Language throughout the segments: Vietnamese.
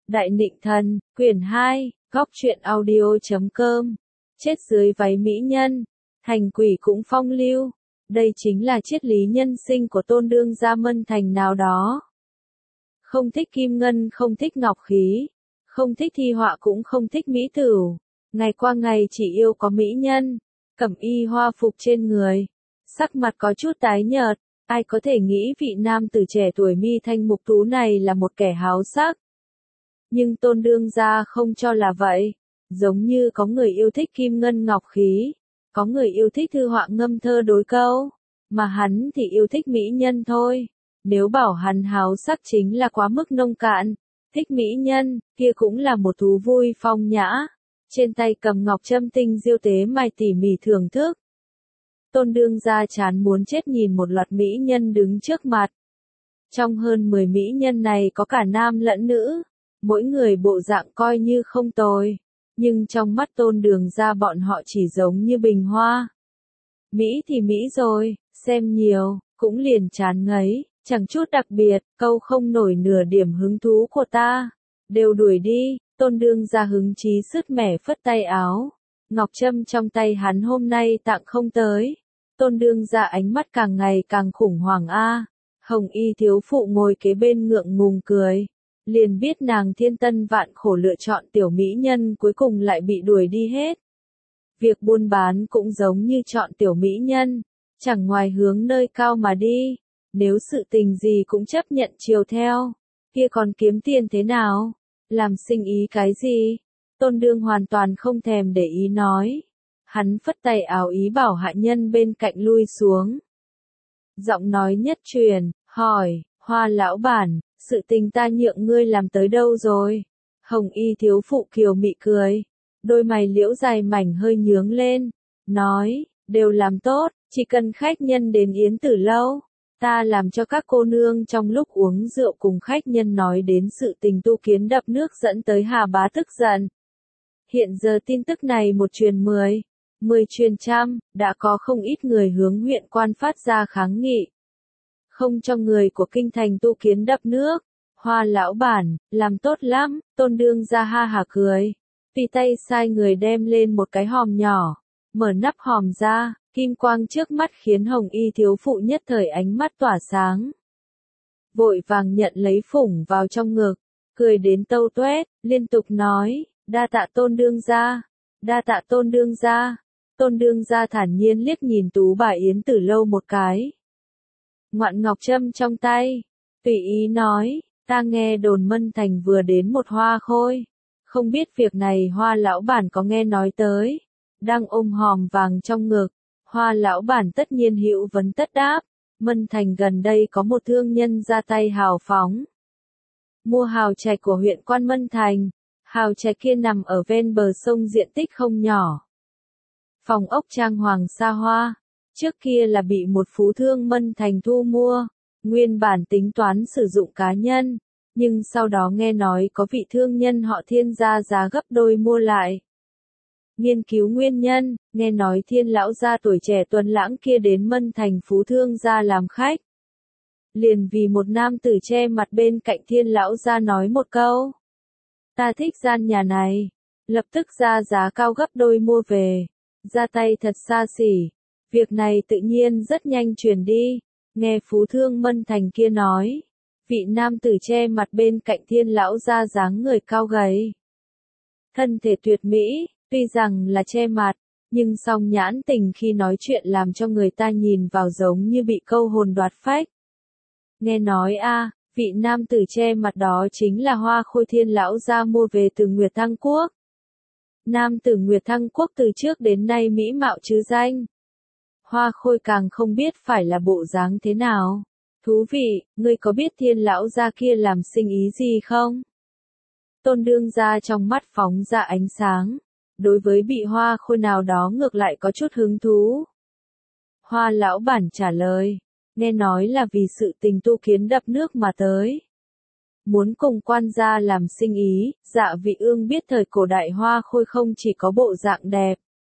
Đại Nịnh Thần, quyển 2, góc truyện audio.com. Chết dưới váy mỹ nhân, thành quỷ cũng phong lưu. Đây chính là triết lý nhân sinh của tôn đương gia Mân Thành nào đó. Không thích kim ngân, không thích ngọc khí, không thích thi họa, cũng không thích mỹ tửu. Ngày qua ngày chỉ yêu có mỹ nhân, cẩm y hoa phục trên người, sắc mặt có chút tái nhợt. Ai có thể nghĩ vị nam tử trẻ tuổi mi thanh mục tú này là một kẻ háo sắc. Nhưng tôn đương gia không cho là vậy. Giống như có người yêu thích kim ngân ngọc khí, có người yêu thích thư họa ngâm thơ đối câu, mà hắn thì yêu thích mỹ nhân thôi. Nếu bảo hắn háo sắc chính là quá mức nông cạn. Thích mỹ nhân, kia cũng là một thú vui phong nhã. Trên tay cầm ngọc châm tinh diêu tế mài tỉ mỉ thưởng thức. Tôn đương gia chán muốn chết nhìn một loạt mỹ nhân đứng trước mặt. Trong hơn 10 mỹ nhân này có cả nam lẫn nữ, mỗi người bộ dạng coi như không tồi, nhưng trong mắt tôn đường gia bọn họ chỉ giống như bình hoa. Mỹ thì Mỹ rồi, xem nhiều, cũng liền chán ngấy, chẳng chút đặc biệt, câu không nổi nửa điểm hứng thú của ta. Đều đuổi đi, tôn đương gia hứng chí sứt mẻ phất tay áo. Ngọc trâm trong tay hắn hôm nay tặng không tới. Tôn đương gia ánh mắt càng ngày càng khủng hoảng a. Hồng y thiếu phụ ngồi kế bên ngượng ngùng cười. Liền biết nàng thiên tân vạn khổ lựa chọn tiểu mỹ nhân cuối cùng lại bị đuổi đi hết. Việc buôn bán cũng giống như chọn tiểu mỹ nhân, chẳng ngoài hướng nơi cao mà đi. Nếu sự tình gì cũng chấp nhận chiều theo, kia còn kiếm tiền thế nào? Làm sinh ý cái gì? Tôn đương hoàn toàn không thèm để ý nói. Hắn phất tay áo ý bảo hạ nhân bên cạnh lui xuống. Giọng nói nhất truyền, hỏi, Hoa lão bản, sự tình ta nhượng ngươi làm tới đâu rồi? Hồng y thiếu phụ kiều mị cười, đôi mày liễu dài mảnh hơi nhướng lên, nói, đều làm tốt, chỉ cần khách nhân đến Yến Tử Lâu, ta làm cho các cô nương trong lúc uống rượu cùng khách nhân nói đến sự tình tu kiến đập nước dẫn tới Hà Bá tức giận. Hiện giờ tin tức này một truyền 10, 10 truyền trăm, đã có không ít người hướng huyện quan phát ra kháng nghị. Không cho người của kinh thành tu kiến đập nước. Hoa lão bản, làm tốt lắm, tôn đương gia ha hả cười. Tùy tay sai người đem lên một cái hòm nhỏ, mở nắp hòm ra, kim quang trước mắt khiến hồng y thiếu phụ nhất thời ánh mắt tỏa sáng. Vội vàng nhận lấy phủng vào trong ngực, cười đến tâu tuét, liên tục nói, đa tạ tôn đương gia, đa tạ tôn đương gia. Tôn đương gia thản nhiên liếc nhìn tú bà Yến Tử Lâu một cái. Ngoạn ngọc trâm trong tay, tùy ý nói, ta nghe đồn Mân Thành vừa đến một hoa khôi, không biết việc này Hoa lão bản có nghe nói tới. Đang ôm hòm vàng trong ngực, Hoa lão bản tất nhiên hữu vấn tất đáp. Mân Thành gần đây có một thương nhân ra tay hào phóng, mua hào trạch của huyện quan Mân Thành. Hào trạch kia nằm ở ven bờ sông, diện tích không nhỏ, phòng ốc trang hoàng xa hoa. Trước kia là bị một phú thương Mân Thành thu mua, nguyên bản tính toán sử dụng cá nhân, nhưng sau đó nghe nói có vị thương nhân họ Thiên ra giá gấp đôi mua lại. Nghiên cứu nguyên nhân, nghe nói Thiên lão gia tuổi trẻ tuấn lãng kia đến Mân Thành phú thương gia làm khách. Liền vì một nam tử che mặt bên cạnh Thiên lão gia nói một câu, ta thích gian nhà này, lập tức ra giá cao gấp đôi mua về, ra tay thật xa xỉ. Việc này tự nhiên rất nhanh truyền đi, nghe phú thương Mân Thành kia nói, vị nam tử che mặt bên cạnh Thiên lão gia dáng người cao gầy, thân thể tuyệt mỹ, tuy rằng là che mặt, nhưng song nhãn tình khi nói chuyện làm cho người ta nhìn vào giống như bị câu hồn đoạt phách. Nghe nói vị nam tử che mặt đó chính là hoa khôi Thiên lão gia mua về từ Nguyệt Thăng Quốc. Nam tử Nguyệt Thăng Quốc từ trước đến nay mỹ mạo chứ danh. Hoa khôi càng không biết phải là bộ dáng thế nào. Thú vị, ngươi có biết Thiên lão gia kia làm sinh ý gì không? Tôn đương gia trong mắt phóng ra ánh sáng. Đối với bị hoa khôi nào đó ngược lại có chút hứng thú. Hoa lão bản trả lời, nghe nói là vì sự tình tu kiến đập nước mà tới. Muốn cùng quan gia làm sinh ý. Dạ vị ương biết thời cổ đại hoa khôi không chỉ có bộ dạng đẹp,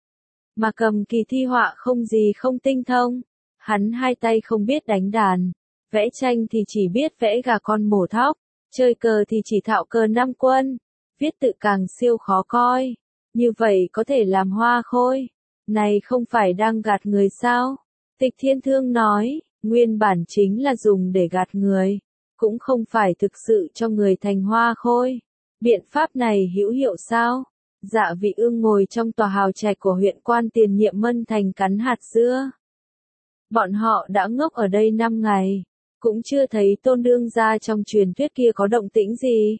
mà cầm kỳ thi họa không gì không tinh thông. Hắn hai tay không biết đánh đàn, vẽ tranh thì chỉ biết vẽ gà con mổ thóc, Chơi cờ thì chỉ thạo cờ 5 quân, viết tự càng siêu khó coi. Như vậy có thể làm hoa khôi. Này không phải đang gạt người sao? Tịch Thiên Thương nói, nguyên bản chính là dùng để gạt người, cũng không phải thực sự cho người thành hoa khôi. Biện pháp này hữu hiệu sao? Dạ Vị Ương ngồi trong tòa hào trạch của huyện quan tiền nhiệm Mân Thành cắn hạt dưa. Bọn họ đã ngốc ở đây 5 ngày, cũng chưa thấy Tôn đương gia trong truyền thuyết kia có động tĩnh gì.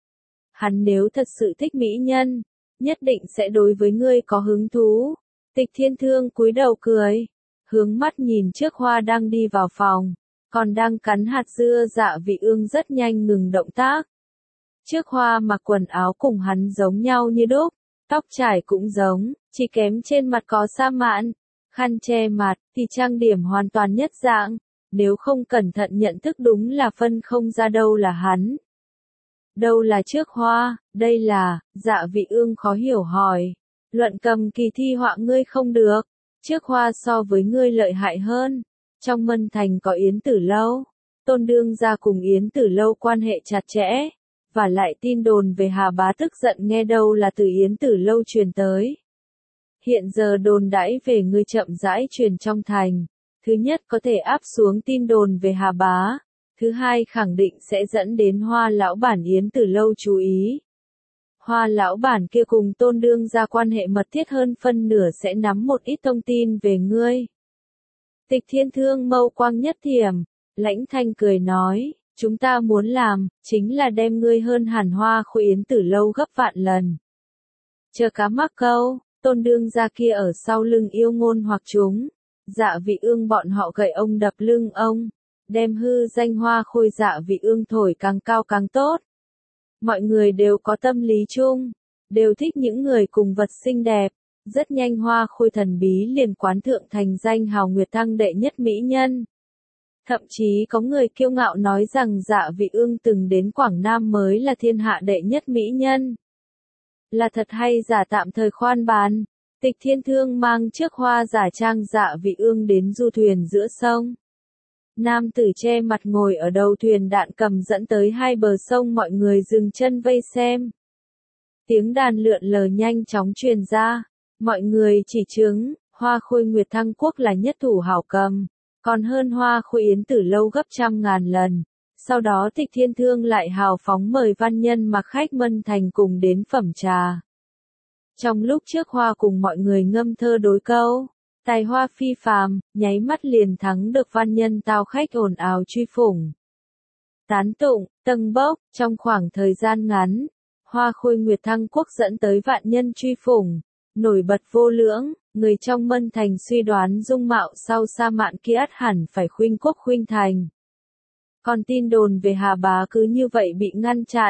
Hắn nếu thật sự thích mỹ nhân, nhất định sẽ đối với ngươi có hứng thú. Tịch Thiên Thương cúi đầu cười, hướng mắt nhìn trước Hoa đang đi vào phòng, còn đang cắn hạt dưa. Dạ Vị Ương rất nhanh ngừng động tác. Trước Hoa mặc quần áo cùng hắn giống nhau như đúc, tóc trải cũng giống, chỉ kém trên mặt có sa mạn, khăn che mặt, thì trang điểm hoàn toàn nhất dạng, nếu không cẩn thận nhận thức đúng là phân không ra đâu là hắn. Đâu là trước Hoa, đây là, Dạ Vị Ương khó hiểu hỏi. Luận cầm kỳ thi họa ngươi không được, trước Hoa so với ngươi lợi hại hơn. Trong Mân Thành có Yến Tử Lâu, Tôn đương gia cùng Yến Tử Lâu quan hệ chặt chẽ, và lại tin đồn về Hà Bá tức giận nghe đâu là từ Yến Tử Lâu truyền tới. Hiện giờ đồn đãi về ngươi chậm rãi truyền trong thành, thứ nhất có thể áp xuống tin đồn về Hà Bá, thứ hai khẳng định sẽ dẫn đến Hoa lão bản Yến Tử Lâu chú ý. Hoa lão bản kia cùng Tôn đương gia quan hệ mật thiết hơn, phân nửa sẽ nắm một ít thông tin về ngươi. Tịch Thiên Thương mâu quang nhất thiểm, lãnh thanh cười nói, chúng ta muốn làm, chính là đem ngươi hơn hẳn Hoa khôi Yến Tử Lâu gấp vạn lần. Chờ cá mắc câu, Tôn đương gia kia ở sau lưng yêu ngôn hoặc chúng, Dạ Vị Ương bọn họ gậy ông đập lưng ông, đem hư danh Hoa khôi Dạ Vị Ương thổi càng cao càng tốt. Mọi người đều có tâm lý chung, đều thích những người cùng vật xinh đẹp. Rất nhanh Hoa khôi thần bí liền quán thượng thành danh hào nguyệt thăng đệ nhất mỹ nhân. Thậm chí có người kiêu ngạo nói rằng Dạ Vị Ương từng đến Quảng Nam mới là thiên hạ đệ nhất mỹ nhân. Là thật hay giả tạm thời khoan bàn. Tịch Thiên Thương mang trước Hoa giả trang Dạ Vị Ương đến du thuyền giữa sông. Nam tử che mặt ngồi ở đầu thuyền, đạn cầm dẫn tới hai bờ sông, mọi người dừng chân vây xem. Tiếng đàn lượn lờ nhanh chóng truyền ra, mọi người chỉ chứng, Hoa khôi Nguyệt Thăng Quốc là nhất thủ hảo cầm, còn hơn Hoa khôi Yến Tử Lâu gấp trăm ngàn lần. Sau đó Tịch Thiên Thương lại hào phóng mời văn nhân mặc khách Mân Thành cùng đến phẩm trà. Trong lúc trước Hoa cùng mọi người ngâm thơ đối câu, tài hoa phi phàm, nháy mắt liền thắng được văn nhân tao khách ồn ào truy phủng. Tán tụng, tâng bốc, trong khoảng thời gian ngắn, Hoa khôi Nguyệt Thăng Quốc dẫn tới vạn nhân truy phủng, nổi bật vô lưỡng, người trong Mân Thành suy đoán dung mạo sau sa mạn kia ắt hẳn phải khuynh quốc khuynh thành. Còn tin đồn về Hà Bá cứ như vậy bị ngăn chặn.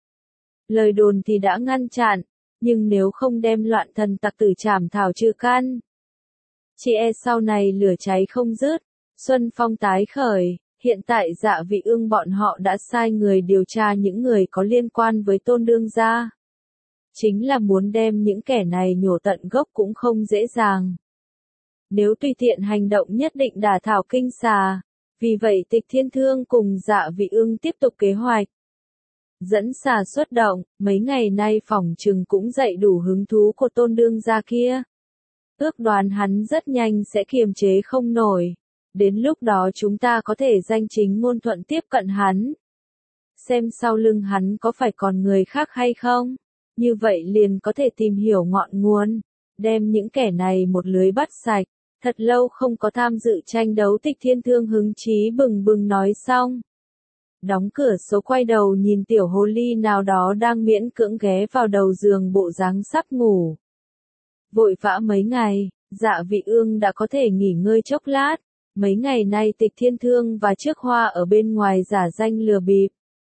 Lời đồn thì đã ngăn chặn, nhưng nếu không đem loạn thần tặc tử trảm thảo trừ căn, chỉ e sau này lửa cháy không dứt, xuân phong tái khởi. Hiện tại Dạ Vị Ương bọn họ đã sai người điều tra những người có liên quan với Tôn đương gia. Chính là muốn đem những kẻ này nhổ tận gốc cũng không dễ dàng. Nếu tùy tiện hành động nhất định đả thảo kinh xà. Vì vậy Tịch Thiên Thương cùng Dạ Vị Ương tiếp tục kế hoạch. Dẫn xà xuất động, mấy ngày nay phỏng chừng cũng dậy đủ hứng thú của Tôn đương gia kia. Ước đoán hắn rất nhanh sẽ kiềm chế không nổi. Đến lúc đó chúng ta có thể danh chính ngôn thuận tiếp cận hắn. Xem sau lưng hắn có phải còn người khác hay không. Như vậy liền có thể tìm hiểu ngọn nguồn. Đem những kẻ này một lưới bắt sạch. Thật lâu không có tham dự tranh đấu, Tịch Thiên Thương hứng chí bừng bừng nói xong. Đóng cửa sổ, quay đầu nhìn tiểu hồ ly nào đó đang miễn cưỡng ghé vào đầu giường bộ dáng sắp ngủ. Vội vã mấy ngày, Dạ Vị Ương đã có thể nghỉ ngơi chốc lát. Mấy ngày nay Tịch Thiên Thương và trước Hoa ở bên ngoài giả danh lừa bịp.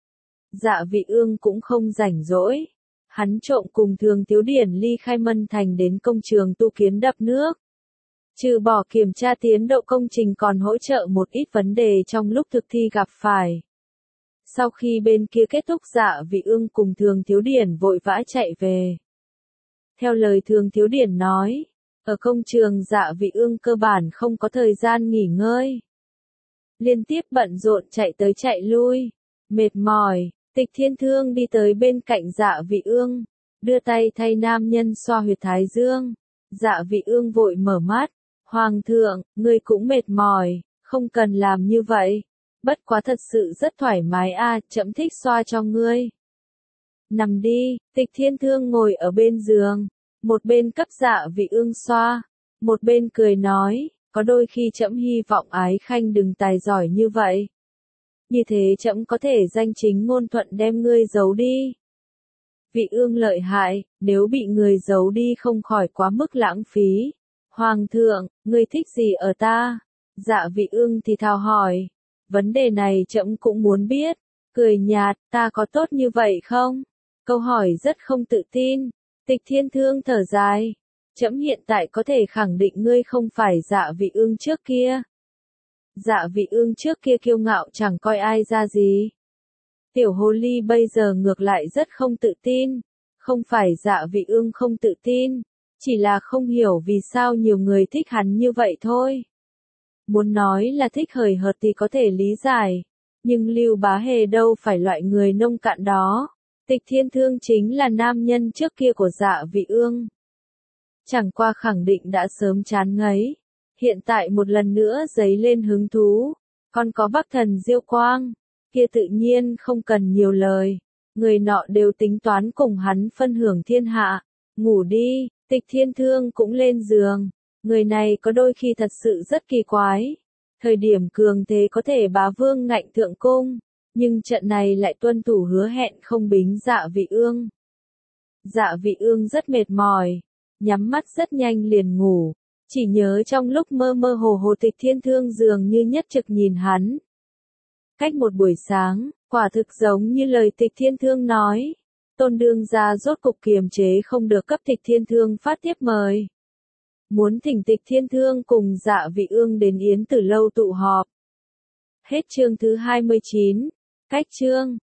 Dạ Vị Ương cũng không rảnh rỗi. Hắn trộm cùng Thường Thiếu Điển ly khai Mân Thành đến công trường tu kiến đập nước. Trừ bỏ kiểm tra tiến độ công trình còn hỗ trợ một ít vấn đề trong lúc thực thi gặp phải. Sau khi bên kia kết thúc, Dạ Vị Ương cùng Thường Thiếu Điển vội vã chạy về. Theo lời Thường Thiếu Điển nói, ở công trường Dạ Vị Ương cơ bản không có thời gian nghỉ ngơi. Liên tiếp bận rộn chạy tới chạy lui, mệt mỏi, Tịch Thiên Thương đi tới bên cạnh Dạ Vị Ương, đưa tay thay nam nhân xoa huyệt thái dương. Dạ Vị Ương vội mở mắt, Hoàng thượng, ngươi cũng mệt mỏi, không cần làm như vậy. Bất quá thật sự rất thoải mái a, trẫm thích xoa cho ngươi. Nằm đi, Tịch Thiên Thương ngồi ở bên giường, một bên cấp Dạ Vị Ương xoa, một bên cười nói, có đôi khi trẫm hy vọng Ái Khanh đừng tài giỏi như vậy. Như thế trẫm có thể danh chính ngôn thuận đem ngươi giấu đi. Vị Ương lợi hại, nếu bị người giấu đi không khỏi quá mức lãng phí. Hoàng thượng, ngươi thích gì ở ta? Dạ Vị Ương thì thào hỏi. Vấn đề này trẫm cũng muốn biết. Cười nhạt, ta có tốt như vậy không? Câu hỏi rất không tự tin. Tịch Thiên Thương thở dài. Trẫm hiện tại có thể khẳng định ngươi không phải Dạ Vị Ương trước kia. Dạ Vị Ương trước kia kiêu ngạo chẳng coi ai ra gì. Tiểu hồ ly bây giờ ngược lại rất không tự tin. Không phải Dạ Vị Ương không tự tin, chỉ là không hiểu vì sao nhiều người thích hắn như vậy thôi. Muốn nói là thích hời hợt thì có thể lý giải, nhưng Lưu Bá Hề đâu phải loại người nông cạn đó. Tịch Thiên Thương chính là nam nhân trước kia của Dạ Vị Ương. Chẳng qua khẳng định đã sớm chán ngấy, hiện tại một lần nữa dấy lên hứng thú, còn có Bắc Thần Diêu Quang, kia tự nhiên không cần nhiều lời, người nọ đều tính toán cùng hắn phân hưởng thiên hạ. Ngủ đi, Tịch Thiên Thương cũng lên giường, người này có đôi khi thật sự rất kỳ quái, thời điểm cường thế có thể bá vương ngạnh thượng cung, nhưng trận này lại tuân thủ hứa hẹn không bính Dạ Vị Ương. Dạ Vị Ương rất mệt mỏi, nhắm mắt rất nhanh liền ngủ, chỉ nhớ trong lúc mơ mơ hồ hồ Tịch Thiên Thương dường như nhất trực nhìn hắn. Cách một buổi sáng, quả thực giống như lời Tịch Thiên Thương nói, Tôn đương gia rốt cục kiềm chế không được cấp Tịch Thiên Thương phát tiếp mời. Muốn thỉnh Tịch Thiên Thương cùng Dạ Vị Ương đến Yến Tử lâu tụ họp. Hết chương thứ 29, cách chương.